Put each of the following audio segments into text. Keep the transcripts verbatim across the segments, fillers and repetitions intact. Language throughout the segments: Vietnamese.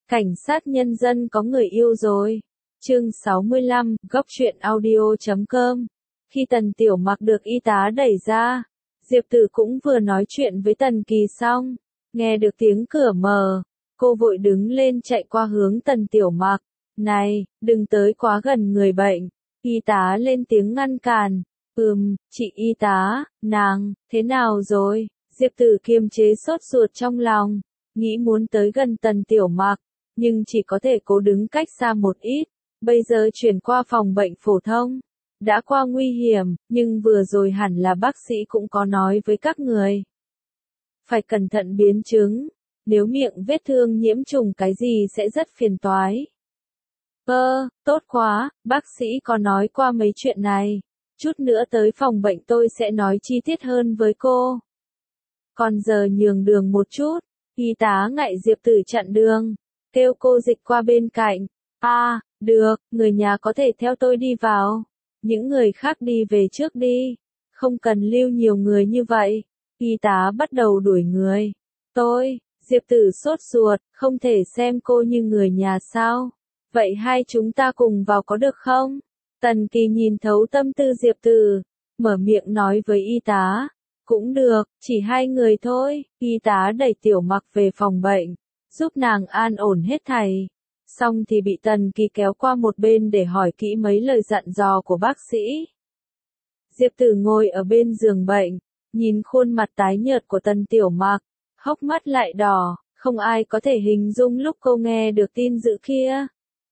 Cảnh sát nhân dân có người yêu rồi. Chương sáu mươi lăm, góc truyện audio chấm com. Khi Tần Tiểu Mặc được y tá đẩy ra, Diệp Tử cũng vừa nói chuyện với Tần Kỳ xong, nghe được tiếng cửa mở, cô vội đứng lên chạy qua hướng Tần Tiểu Mặc. Này, đừng tới quá gần người bệnh. Y tá lên tiếng ngăn cản. Ừm, chị y tá, nàng, thế nào rồi? Diệp Tử kiềm chế sốt ruột trong lòng, nghĩ muốn tới gần Tần Tiểu Mặc, nhưng chỉ có thể cố đứng cách xa một ít. Bây giờ chuyển qua phòng bệnh phổ thông, đã qua nguy hiểm, nhưng vừa rồi hẳn là bác sĩ cũng có nói với các người. Phải cẩn thận biến chứng, nếu miệng vết thương nhiễm trùng cái gì sẽ rất phiền toái. Ơ, tốt quá, bác sĩ có nói qua mấy chuyện này. Chút nữa tới phòng bệnh tôi sẽ nói chi tiết hơn với cô. Còn giờ nhường đường một chút, y tá ngại Diệp Tử chặn đường, kêu cô dịch qua bên cạnh. À, được, người nhà có thể theo tôi đi vào. Những người khác đi về trước đi, không cần lưu nhiều người như vậy. Y tá bắt đầu đuổi người. Tôi, Diệp Tử sốt ruột, không thể xem cô như người nhà sao? Vậy hai chúng ta cùng vào có được không? Tần Kỳ nhìn thấu tâm tư Diệp Tử, mở miệng nói với y tá. Cũng được, chỉ hai người thôi. Y tá đẩy Tiểu Mặc về phòng bệnh, giúp nàng an ổn hết thảy. Xong thì bị Tần Kỳ kéo qua một bên để hỏi kỹ mấy lời dặn dò của bác sĩ. Diệp Tử ngồi ở bên giường bệnh, nhìn khuôn mặt tái nhợt của Tần Tiểu Mặc, hốc mắt lại đỏ, không ai có thể hình dung lúc cô nghe được tin dữ kia.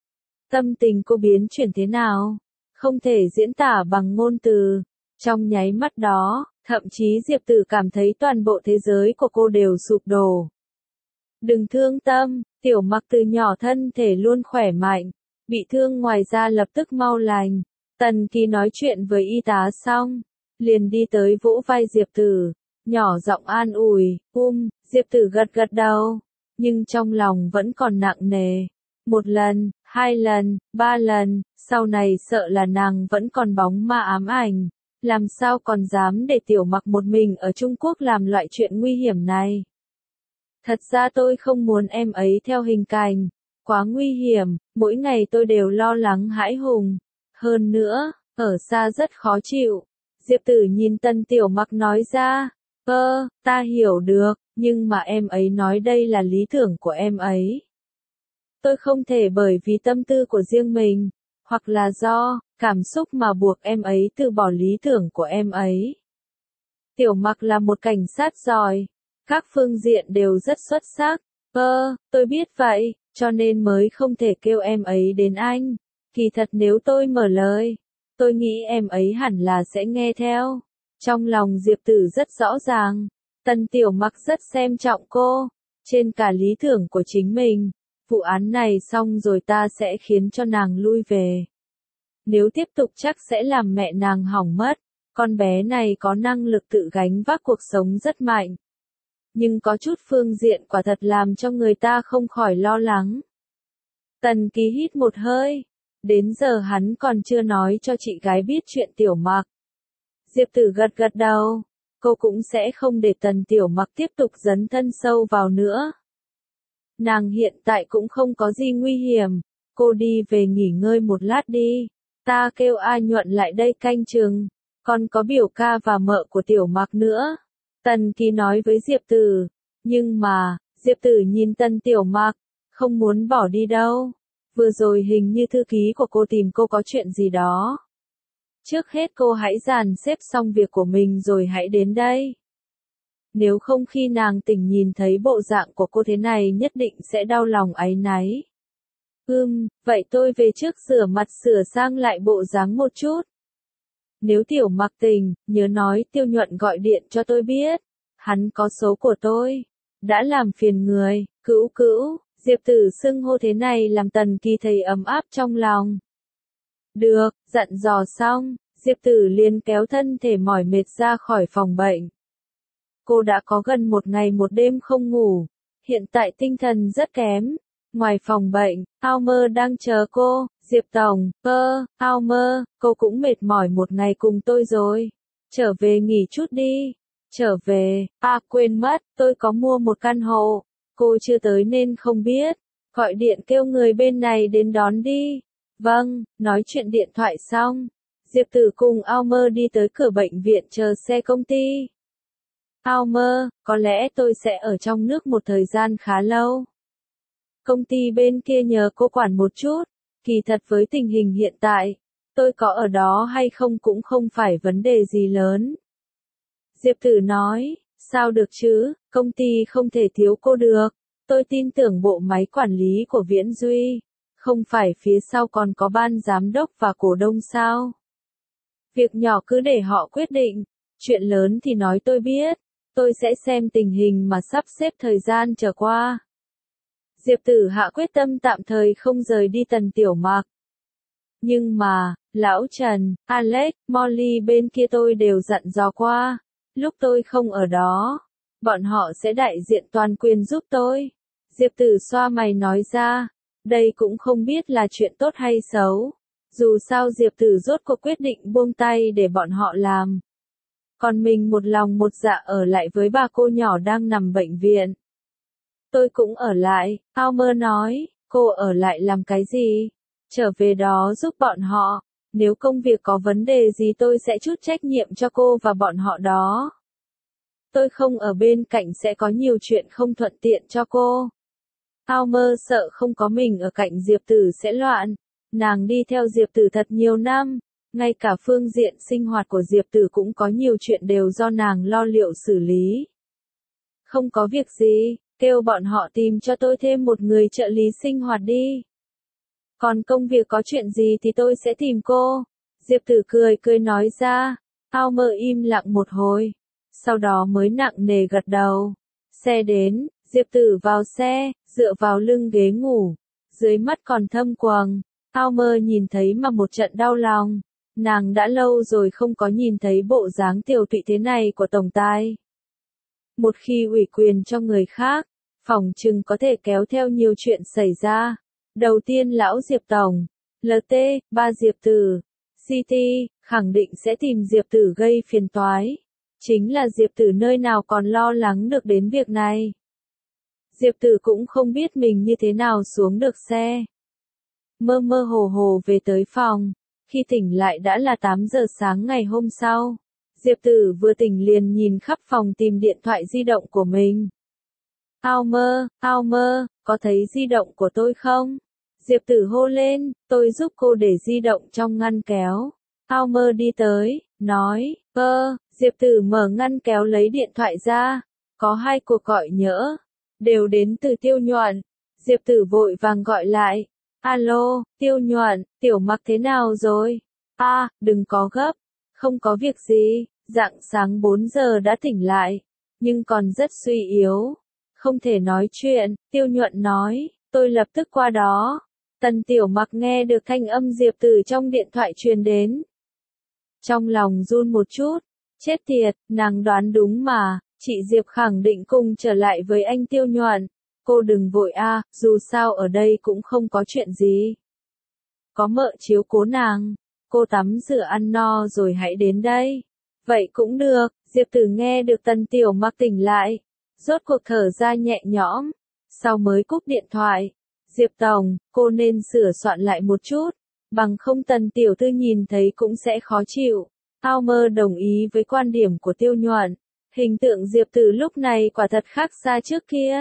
Tâm tình cô biến chuyển thế nào, không thể diễn tả bằng ngôn từ. Trong nháy mắt đó, thậm chí Diệp Tử cảm thấy toàn bộ thế giới của cô đều sụp đổ. Đừng thương tâm, Tiểu Mặc từ nhỏ thân thể luôn khỏe mạnh, bị thương ngoài ra lập tức mau lành. Tần Kỳ nói chuyện với y tá xong, liền đi tới vỗ vai Diệp Tử, nhỏ giọng an ủi. Um, Diệp Tử gật gật đầu, nhưng trong lòng vẫn còn nặng nề. Một lần, hai lần, ba lần, sau này sợ là nàng vẫn còn bóng ma ám ảnh. Làm sao còn dám để Tiểu Mặc một mình ở Trung Quốc làm loại chuyện nguy hiểm này. Thật ra tôi không muốn em ấy theo hình cành, quá nguy hiểm, mỗi ngày tôi đều lo lắng hãi hùng. Hơn nữa, ở xa rất khó chịu. Diệp Tử nhìn Tần Tiểu Mặc nói ra. Ơ, ta hiểu được, nhưng mà em ấy nói đây là lý tưởng của em ấy. Tôi không thể bởi vì tâm tư của riêng mình, hoặc là do cảm xúc mà buộc em ấy từ bỏ lý tưởng của em ấy. Tiểu Mặc là một cảnh sát giỏi, các phương diện đều rất xuất sắc. Ơ, tôi biết vậy, cho nên mới không thể kêu em ấy đến anh. Kỳ thật nếu tôi mở lời, tôi nghĩ em ấy hẳn là sẽ nghe theo. Trong lòng Diệp Tử rất rõ ràng, Tần Tiểu Mặc rất xem trọng cô, trên cả lý tưởng của chính mình. Vụ án này xong rồi ta sẽ khiến cho nàng lui về. Nếu tiếp tục chắc sẽ làm mẹ nàng hỏng mất. Con bé này có năng lực tự gánh vác cuộc sống rất mạnh. Nhưng có chút phương diện quả thật làm cho người ta không khỏi lo lắng. Tần Kỳ hít một hơi. Đến giờ hắn còn chưa nói cho chị gái biết chuyện Tiểu Mặc. Diệp Tử gật gật đầu. Cô cũng sẽ không để Tần Tiểu Mặc tiếp tục dấn thân sâu vào nữa. Nàng hiện tại cũng không có gì nguy hiểm. Cô đi về nghỉ ngơi một lát đi. Ta kêu A Nhuận lại đây canh chừng. Còn có biểu ca và mợ của Tiểu Mặc nữa. Tần Kỳ nói với Diệp Tử. Nhưng mà, Diệp Tử nhìn Tần Tiểu Mặc, không muốn bỏ đi đâu. Vừa rồi hình như thư ký của cô tìm cô có chuyện gì đó. Trước hết cô hãy dàn xếp xong việc của mình rồi hãy đến đây. Nếu không khi nàng tỉnh nhìn thấy bộ dạng của cô thế này nhất định sẽ đau lòng áy náy. Ừm, vậy tôi về trước rửa mặt sửa sang lại bộ dáng một chút. Nếu Tiểu Mặc tỉnh, nhớ nói Tiêu Nhuận gọi điện cho tôi biết. Hắn có số của tôi. Đã làm phiền người, cữu cữu. Diệp Tử xưng hô thế này làm Tần Kỳ thấy ấm áp trong lòng. Được, dặn dò xong, Diệp Tử liền kéo thân thể mỏi mệt ra khỏi phòng bệnh. Cô đã có gần một ngày một đêm không ngủ, hiện tại tinh thần rất kém. Ngoài phòng bệnh, Ao Mơ đang chờ cô. Diệp Tổng, ơ, Ao Mơ, cô cũng mệt mỏi một ngày cùng tôi rồi. Trở về nghỉ chút đi. Trở về, à quên mất, tôi có mua một căn hộ. Cô chưa tới nên không biết. Gọi điện kêu người bên này đến đón đi. Vâng, nói chuyện điện thoại xong. Diệp Tử cùng Almer đi tới cửa bệnh viện chờ xe công ty. Almer, có lẽ tôi sẽ ở trong nước một thời gian khá lâu. Công ty bên kia nhờ cô quản một chút. Kỳ thật với tình hình hiện tại, tôi có ở đó hay không cũng không phải vấn đề gì lớn. Diệp Tử nói, sao được chứ, công ty không thể thiếu cô được. Tôi tin tưởng bộ máy quản lý của Viễn Duy. Không phải phía sau còn có ban giám đốc và cổ đông sao? Việc nhỏ cứ để họ quyết định. Chuyện lớn thì nói tôi biết. Tôi sẽ xem tình hình mà sắp xếp thời gian trở qua. Diệp Tử hạ quyết tâm tạm thời không rời đi Tần Tiểu Mặc. Nhưng mà, Lão Trần, Alex, Molly bên kia tôi đều dặn dò qua. Lúc tôi không ở đó, bọn họ sẽ đại diện toàn quyền giúp tôi. Diệp Tử xoa mày nói ra, đây cũng không biết là chuyện tốt hay xấu. Dù sao Diệp Tử rốt cuộc quyết định buông tay để bọn họ làm. Còn mình một lòng một dạ ở lại với bà cô nhỏ đang nằm bệnh viện. Tôi cũng ở lại, Almer nói, cô ở lại làm cái gì? Trở về đó giúp bọn họ. Nếu công việc có vấn đề gì tôi sẽ trút trách nhiệm cho cô và bọn họ đó. Tôi không ở bên cạnh sẽ có nhiều chuyện không thuận tiện cho cô. Almer sợ không có mình ở cạnh Diệp Tử sẽ loạn. Nàng đi theo Diệp Tử thật nhiều năm. Ngay cả phương diện sinh hoạt của Diệp Tử cũng có nhiều chuyện đều do nàng lo liệu xử lý. Không có việc gì, kêu bọn họ tìm cho tôi thêm một người trợ lý sinh hoạt đi. Còn công việc có chuyện gì thì tôi sẽ tìm cô. Diệp Tử cười cười nói ra. Almer im lặng một hồi. Sau đó mới nặng nề gật đầu. Xe đến, Diệp Tử vào xe, dựa vào lưng ghế ngủ. Dưới mắt còn thâm quầng. Almer nhìn thấy mà một trận đau lòng. Nàng đã lâu rồi không có nhìn thấy bộ dáng tiều tụy thế này của tổng tài. Một khi ủy quyền cho người khác, phỏng chừng có thể kéo theo nhiều chuyện xảy ra. Đầu tiên lão Diệp Tổng, lờ tê, ba Diệp Tử, xê tê, khẳng định sẽ tìm Diệp Tử gây phiền toái. Chính là Diệp Tử nơi nào còn lo lắng được đến việc này. Diệp Tử cũng không biết mình như thế nào xuống được xe. Mơ mơ hồ hồ về tới phòng, khi tỉnh lại đã là tám giờ sáng ngày hôm sau. Diệp Tử vừa tỉnh liền nhìn khắp phòng tìm điện thoại di động của mình. Almer, Almer, có thấy di động của tôi không? Diệp Tử hô lên, tôi giúp cô để di động trong ngăn kéo. Almer đi tới, nói, ơ, Diệp Tử mở ngăn kéo lấy điện thoại ra. Có hai cuộc gọi nhỡ, đều đến từ Tiêu Nhuận. Diệp Tử vội vàng gọi lại. Alo, Tiêu Nhuận, Tiểu Mặc thế nào rồi? A, à, đừng có gấp. Không có việc gì, rạng sáng bốn giờ đã tỉnh lại. Nhưng còn rất suy yếu. Không thể nói chuyện, Tiêu Nhuận nói, tôi lập tức qua đó. Tần Tiểu Mặc nghe được thanh âm Diệp Tử trong điện thoại truyền đến. Trong lòng run một chút, chết tiệt, nàng đoán đúng mà, chị Diệp khẳng định cùng trở lại với anh Tiêu Nhuận. Cô đừng vội a, à, dù sao ở đây cũng không có chuyện gì. Có mợ chiếu cố nàng, cô tắm rửa ăn no rồi hãy đến đây. Vậy cũng được, Diệp Tử nghe được Tần Tiểu Mặc tỉnh lại. Rốt cuộc thở ra nhẹ nhõm, sau mới cúp điện thoại. Diệp Tổng, cô nên sửa soạn lại một chút, bằng không Tần Tiểu Thư nhìn thấy cũng sẽ khó chịu. Almer đồng ý với quan điểm của Tiêu Nhuận. Hình tượng Diệp Tử lúc này quả thật khác xa trước kia.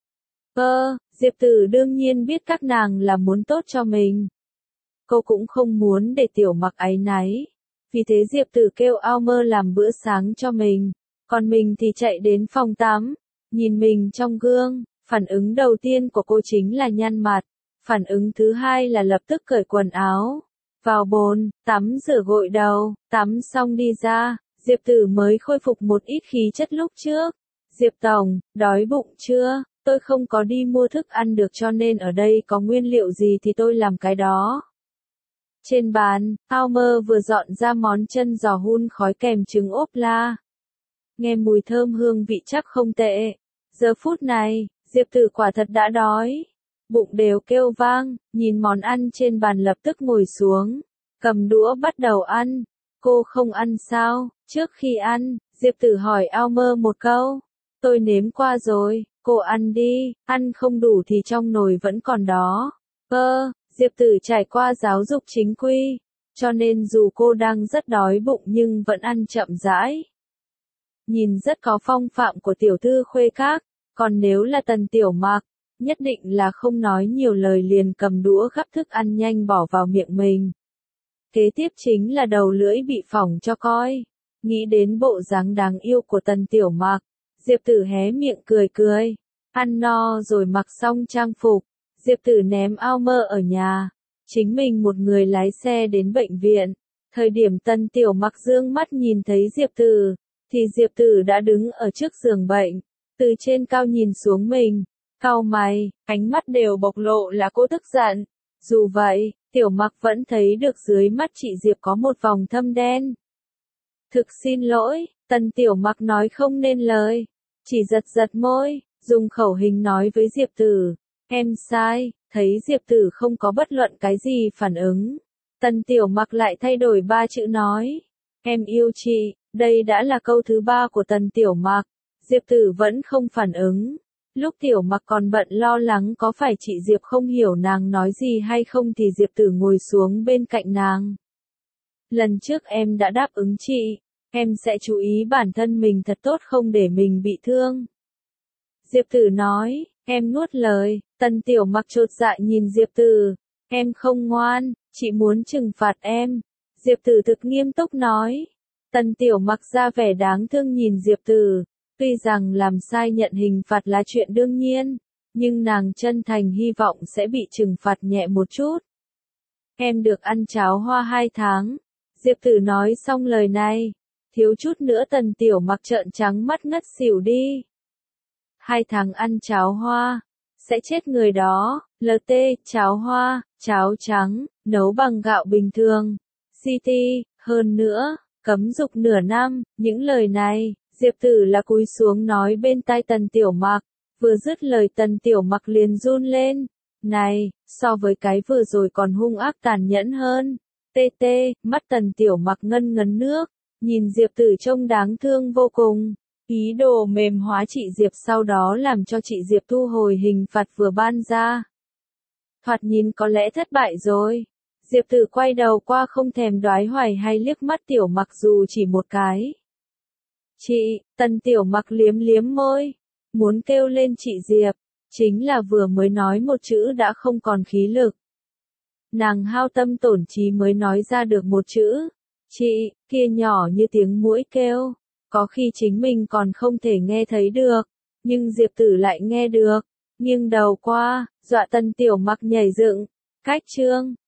Ơ, Diệp Tử đương nhiên biết các nàng là muốn tốt cho mình. Cô cũng không muốn để Tiểu Mặc áy náy. Vì thế Diệp Tử kêu Almer làm bữa sáng cho mình. Còn mình thì chạy đến phòng tắm. Nhìn mình trong gương, phản ứng đầu tiên của cô chính là nhăn mặt. Phản ứng thứ hai là lập tức cởi quần áo. Vào bồn, tắm rửa gội đầu, tắm xong đi ra, Diệp Tử mới khôi phục một ít khí chất lúc trước. Diệp Tổng, đói bụng chưa? Tôi không có đi mua thức ăn được cho nên ở đây có nguyên liệu gì thì tôi làm cái đó. Trên bàn, Almer vừa dọn ra món chân giò hun khói kèm trứng ốp la. Nghe mùi thơm hương vị chắc không tệ. Giờ phút này, Diệp Tử quả thật đã đói. Bụng đều kêu vang, nhìn món ăn trên bàn lập tức ngồi xuống. Cầm đũa bắt đầu ăn. Cô không ăn sao? Trước khi ăn, Diệp Tử hỏi Almer một câu. Tôi nếm qua rồi, cô ăn đi, ăn không đủ thì trong nồi vẫn còn đó. Ơ, Diệp Tử trải qua giáo dục chính quy, cho nên dù cô đang rất đói bụng nhưng vẫn ăn chậm rãi. Nhìn rất có phong phạm của tiểu thư khuê các, còn nếu là Tần Tiểu Mặc, nhất định là không nói nhiều lời liền cầm đũa gắp thức ăn nhanh bỏ vào miệng mình. Kế tiếp chính là đầu lưỡi bị phỏng cho coi. Nghĩ đến bộ dáng đáng yêu của Tần Tiểu Mặc, Diệp Tử hé miệng cười cười. Ăn no rồi mặc xong trang phục, Diệp Tử ném ao mơ ở nhà. Chính mình một người lái xe đến bệnh viện. Thời điểm Tần Tiểu Mặc dương mắt nhìn thấy Diệp Tử, thì Diệp Tử đã đứng ở trước giường bệnh, từ trên cao nhìn xuống mình, cau mày, ánh mắt đều bộc lộ là cô tức giận. Dù vậy, Tiểu Mặc vẫn thấy được dưới mắt chị Diệp có một vòng thâm đen. Thực xin lỗi, Tần Tiểu Mặc nói không nên lời, chỉ giật giật môi, dùng khẩu hình nói với Diệp Tử, em sai. Thấy Diệp Tử không có bất luận cái gì phản ứng, Tần Tiểu Mặc lại thay đổi ba chữ nói, em yêu chị. Đây đã là câu thứ ba của Tần Tiểu Mặc, Diệp Tử vẫn không phản ứng. Lúc Tiểu Mặc còn bận lo lắng có phải chị Diệp không hiểu nàng nói gì hay không thì Diệp Tử ngồi xuống bên cạnh nàng. Lần trước em đã đáp ứng chị, em sẽ chú ý bản thân mình thật tốt không để mình bị thương. Diệp Tử nói, em nuốt lời. Tần Tiểu Mặc chột dạ nhìn Diệp Tử, em không ngoan, chị muốn trừng phạt em. Diệp Tử thực nghiêm túc nói. Tần Tiểu Mặc ra vẻ đáng thương nhìn Diệp Tử, tuy rằng làm sai nhận hình phạt là chuyện đương nhiên, nhưng nàng chân thành hy vọng sẽ bị trừng phạt nhẹ một chút. Em được ăn cháo hoa hai tháng. Diệp Tử nói xong lời này, thiếu chút nữa Tần Tiểu Mặc trợn trắng mắt ngất xỉu đi. Hai tháng ăn cháo hoa, sẽ chết người đó. lờ tê, cháo hoa, cháo trắng, nấu bằng gạo bình thường. xê tê, hơn nữa, cấm dục nửa năm. Những lời này, Diệp Tử là cúi xuống nói bên tai Tần Tiểu Mặc, vừa dứt lời Tần Tiểu Mặc liền run lên. Này, so với cái vừa rồi còn hung ác tàn nhẫn hơn. Tê tê, mắt Tần Tiểu Mặc ngân ngấn nước, nhìn Diệp Tử trông đáng thương vô cùng. Ý đồ mềm hóa chị Diệp sau đó làm cho chị Diệp thu hồi hình phạt vừa ban ra. Thoạt nhìn có lẽ thất bại rồi. Diệp Tử quay đầu qua không thèm đoái hoài hay liếc mắt Tiểu Mặc dù chỉ một cái. Chị, Tần Tiểu Mặc liếm liếm môi, muốn kêu lên chị Diệp, chính là vừa mới nói một chữ đã không còn khí lực. Nàng hao tâm tổn trí mới nói ra được một chữ. Chị, kia nhỏ như tiếng muỗi kêu, có khi chính mình còn không thể nghe thấy được, nhưng Diệp Tử lại nghe được, nghiêng đầu qua, dọa Tần Tiểu Mặc nhảy dựng. Cách chương